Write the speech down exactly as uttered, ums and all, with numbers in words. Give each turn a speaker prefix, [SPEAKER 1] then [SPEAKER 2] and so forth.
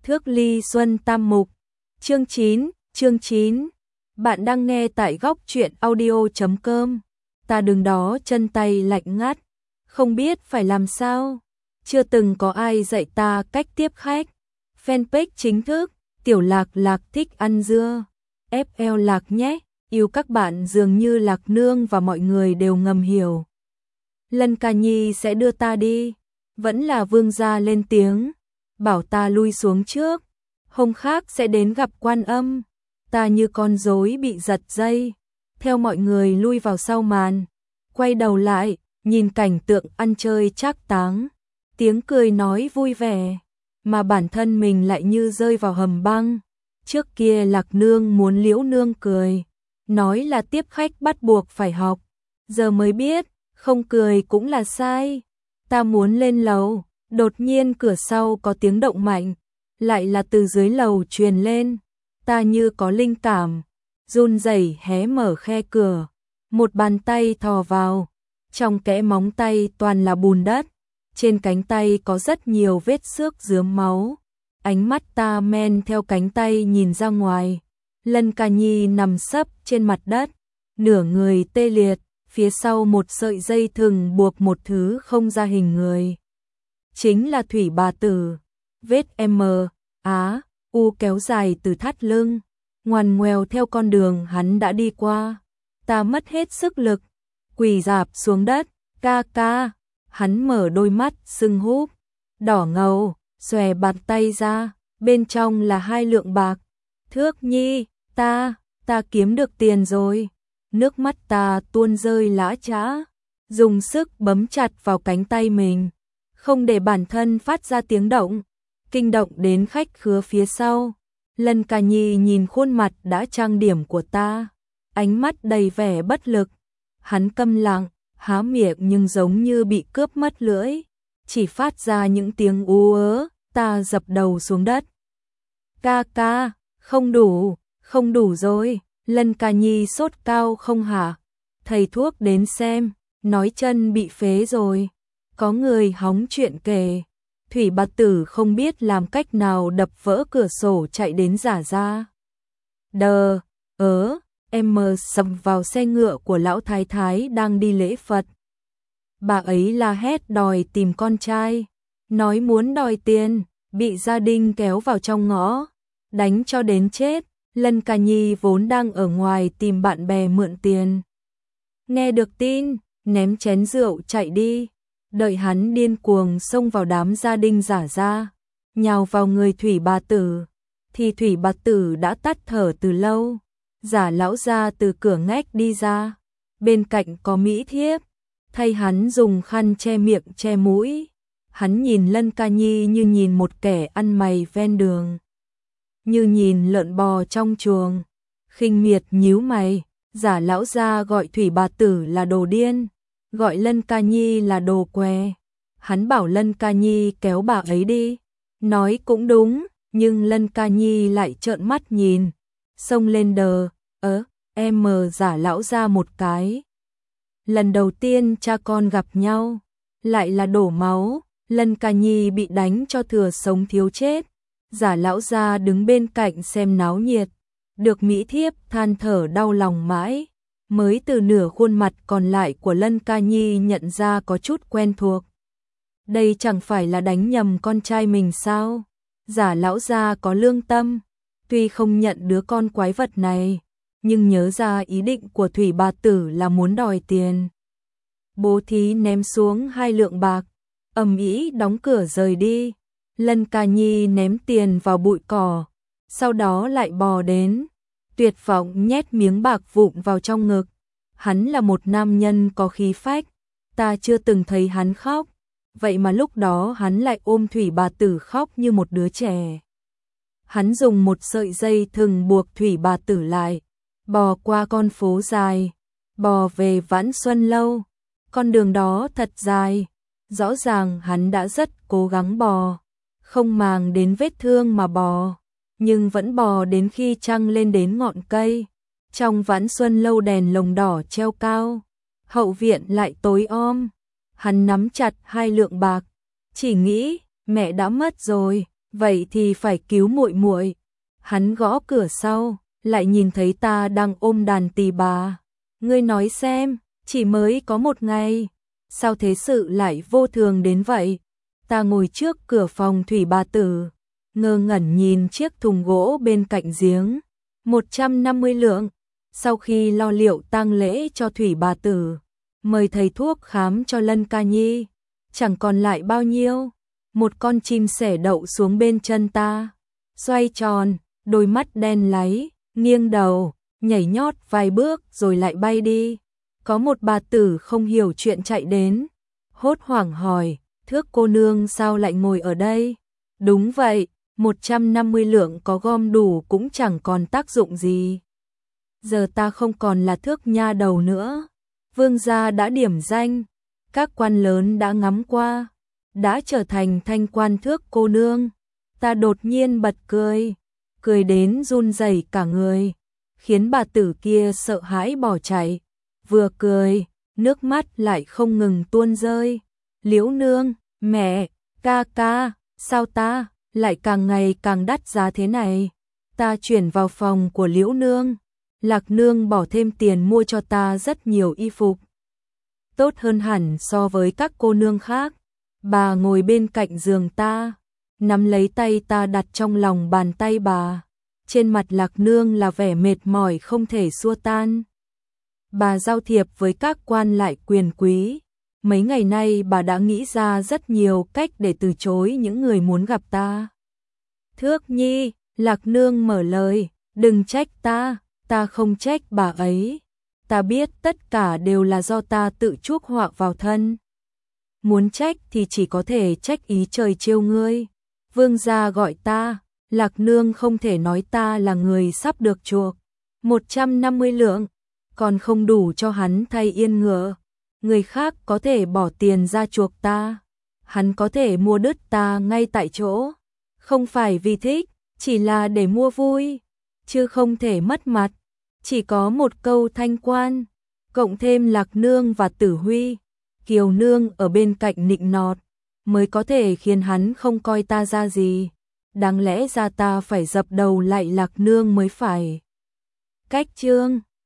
[SPEAKER 1] Thước ly xuân tam mục. Chương chín, chương chín. Bạn đang nghe tại góc truyện audio chấm com. Ta đứng đó chân tay lạnh ngắt, không biết phải làm sao. Chưa từng có ai dạy ta cách tiếp khách. Fanpage chính thức, Tiểu Lạc Lạc thích ăn dưa. ép lờ Lạc nhé, yêu các bạn dường như Lạc Nương và mọi người đều ngầm hiểu. Lân Ca Nhi sẽ đưa ta đi. Vẫn là Vương gia lên tiếng, bảo ta lui xuống trước, hôm khác sẽ đến gặp Quan Âm. Ta như con rối bị giật dây, theo mọi người lui vào sau màn, quay đầu lại, nhìn cảnh tượng ăn chơi trác táng, tiếng cười nói vui vẻ, mà bản thân mình lại như rơi vào hầm băng. Trước kia Lạc Nương muốn Liễu Nương cười, nói là tiếp khách bắt buộc phải học, giờ mới biết, không cười cũng là sai. Ta muốn lên lầu, đột nhiên cửa sau có tiếng động mạnh, lại là từ dưới lầu truyền lên. Ta như có linh cảm, run rẩy hé mở khe cửa, một bàn tay thò vào, trong kẽ móng tay toàn là bùn đất, trên cánh tay có rất nhiều vết xước rướm máu. Ánh mắt ta men theo cánh tay nhìn ra ngoài, Lân Ca Nhi nằm sấp trên mặt đất, nửa người tê liệt, phía sau một sợi dây thừng buộc một thứ không ra hình người. Chính là thủy bà tử, vết M, Á, U kéo dài từ thắt lưng, ngoằn ngoèo theo con đường hắn đã đi qua. Ta mất hết sức lực, quỳ rạp xuống đất, ca ca. Hắn mở đôi mắt sưng húp, đỏ ngầu, xòe bàn tay ra, bên trong là hai lượng bạc. Thước Nhi, ta, ta kiếm được tiền rồi. Nước mắt ta tuôn rơi lã chã, dùng sức bấm chặt vào cánh tay mình, không để bản thân phát ra tiếng động, kinh động đến khách khứa phía sau. Lân Ca Nhi nhìn khuôn mặt đã trang điểm của ta, ánh mắt đầy vẻ bất lực. Hắn câm lặng, há miệng nhưng giống như bị cướp mất lưỡi, chỉ phát ra những tiếng ú ớ. Ta dập đầu xuống đất. Ca ca, không đủ, không đủ rồi. Lân Ca Nhi sốt cao không hả? Thầy thuốc đến xem, nói chân bị phế rồi. Có người hóng chuyện kể, thủy bà tử không biết làm cách nào đập vỡ cửa sổ chạy đến giả ra. Đờ, ớ, em mờ sầm vào xe ngựa của lão thái thái đang đi lễ Phật. Bà ấy la hét đòi tìm con trai, nói muốn đòi tiền, bị gia đình kéo vào trong ngõ, đánh cho đến chết. Lân Ca Nhi vốn đang ở ngoài tìm bạn bè mượn tiền, nghe được tin, ném chén rượu chạy đi. Đợi hắn điên cuồng xông vào đám gia đình giả ra, nhào vào người thủy bà tử, thì thủy bà tử đã tắt thở từ lâu. Giả lão gia từ cửa ngách đi ra, bên cạnh có mỹ thiếp, thay hắn dùng khăn che miệng che mũi. Hắn nhìn Lân Ca Nhi như nhìn một kẻ ăn mày ven đường, như nhìn lợn bò trong chuồng, khinh miệt nhíu mày. Giả lão gia gọi thủy bà tử là đồ điên, gọi Lân Ca Nhi là đồ què. Hắn bảo Lân Ca Nhi kéo bà ấy đi, nói cũng đúng, nhưng Lân Ca Nhi lại trợn mắt nhìn, xông lên đờ, ớ, em mờ giả lão gia một cái. Lần đầu tiên cha con gặp nhau, lại là đổ máu. Lân Ca Nhi bị đánh cho thừa sống thiếu chết. Giả lão gia đứng bên cạnh xem náo nhiệt, được mỹ thiếp than thở đau lòng mãi, mới từ nửa khuôn mặt còn lại của Lân Ca Nhi nhận ra có chút quen thuộc. Đây chẳng phải là đánh nhầm con trai mình sao? Giả lão gia có lương tâm, tuy không nhận đứa con quái vật này, nhưng nhớ ra ý định của thủy bà tử là muốn đòi tiền. Bố thí ném xuống hai lượng bạc, ầm ĩ đóng cửa rời đi. Lân Ca Nhi ném tiền vào bụi cỏ, sau đó lại bò đến, tuyệt vọng nhét miếng bạc vụn vào trong ngực. Hắn là một nam nhân có khí phách, ta chưa từng thấy hắn khóc, vậy mà lúc đó hắn lại ôm thủy bà tử khóc như một đứa trẻ. Hắn dùng một sợi dây thừng buộc thủy bà tử lại, bò qua con phố dài, bò về Vãn Xuân Lâu. Con đường đó thật dài, rõ ràng hắn đã rất cố gắng bò, không màng đến vết thương mà bò, nhưng vẫn bò đến khi trăng lên đến ngọn cây. Trong Vãn Xuân Lâu đèn lồng đỏ treo cao, hậu viện lại tối om. Hắn nắm chặt hai lượng bạc, chỉ nghĩ mẹ đã mất rồi, vậy thì phải cứu muội muội. Hắn gõ cửa sau, lại nhìn thấy ta đang ôm đàn tỳ bà. Ngươi nói xem, chỉ mới có một ngày, sao thế sự lại vô thường đến vậy? Ta ngồi trước cửa phòng thủy bà tử, ngơ ngẩn nhìn chiếc thùng gỗ bên cạnh giếng, một trăm năm mươi lượng. Sau khi lo liệu tang lễ cho thủy bà tử, mời thầy thuốc khám cho Lân Ca Nhi, chẳng còn lại bao nhiêu. Một con chim sẻ đậu xuống bên chân ta, xoay tròn, đôi mắt đen láy, nghiêng đầu, nhảy nhót vài bước rồi lại bay đi. Có một bà tử không hiểu chuyện chạy đến, hốt hoảng hỏi, thước cô nương sao lại ngồi ở đây? Đúng vậy, một trăm năm mươi lượng có gom đủ cũng chẳng còn tác dụng gì. Giờ ta không còn là thước nha đầu nữa. Vương gia đã điểm danh, các quan lớn đã ngắm qua, đã trở thành thanh quan thước cô nương. Ta đột nhiên bật cười, cười đến run rẩy cả người, khiến bà tử kia sợ hãi bỏ chạy. Vừa cười, nước mắt lại không ngừng tuôn rơi. Liễu nương, mẹ, ca ca, sao ta lại càng ngày càng đắt giá thế này? Ta chuyển vào phòng của Liễu nương, Lạc nương bỏ thêm tiền mua cho ta rất nhiều y phục, tốt hơn hẳn so với các cô nương khác. Bà ngồi bên cạnh giường ta, nắm lấy tay ta đặt trong lòng bàn tay bà. Trên mặt Lạc nương là vẻ mệt mỏi không thể xua tan. Bà giao thiệp với các quan lại quyền quý. Mấy ngày nay bà đã nghĩ ra rất nhiều cách để từ chối những người muốn gặp ta. Thước nhi, Lạc nương mở lời, đừng trách ta, ta không trách bà ấy. Ta biết tất cả đều là do ta tự chuốc họa vào thân. Muốn trách thì chỉ có thể trách ý trời trêu ngươi. Vương gia gọi ta, Lạc nương không thể nói ta là người sắp được chuộc. một trăm năm mươi lượng, còn không đủ cho hắn thay yên ngựa. Người khác có thể bỏ tiền ra chuộc ta, hắn có thể mua đứt ta ngay tại chỗ. Không phải vì thích, chỉ là để mua vui, chứ không thể mất mặt. Chỉ có một câu thanh quan, cộng thêm Lạc nương và Tử Huy, Kiều nương ở bên cạnh nịnh nọt, mới có thể khiến hắn không coi ta ra gì. Đáng lẽ ra ta phải dập đầu lại Lạc nương mới phải. Cách chương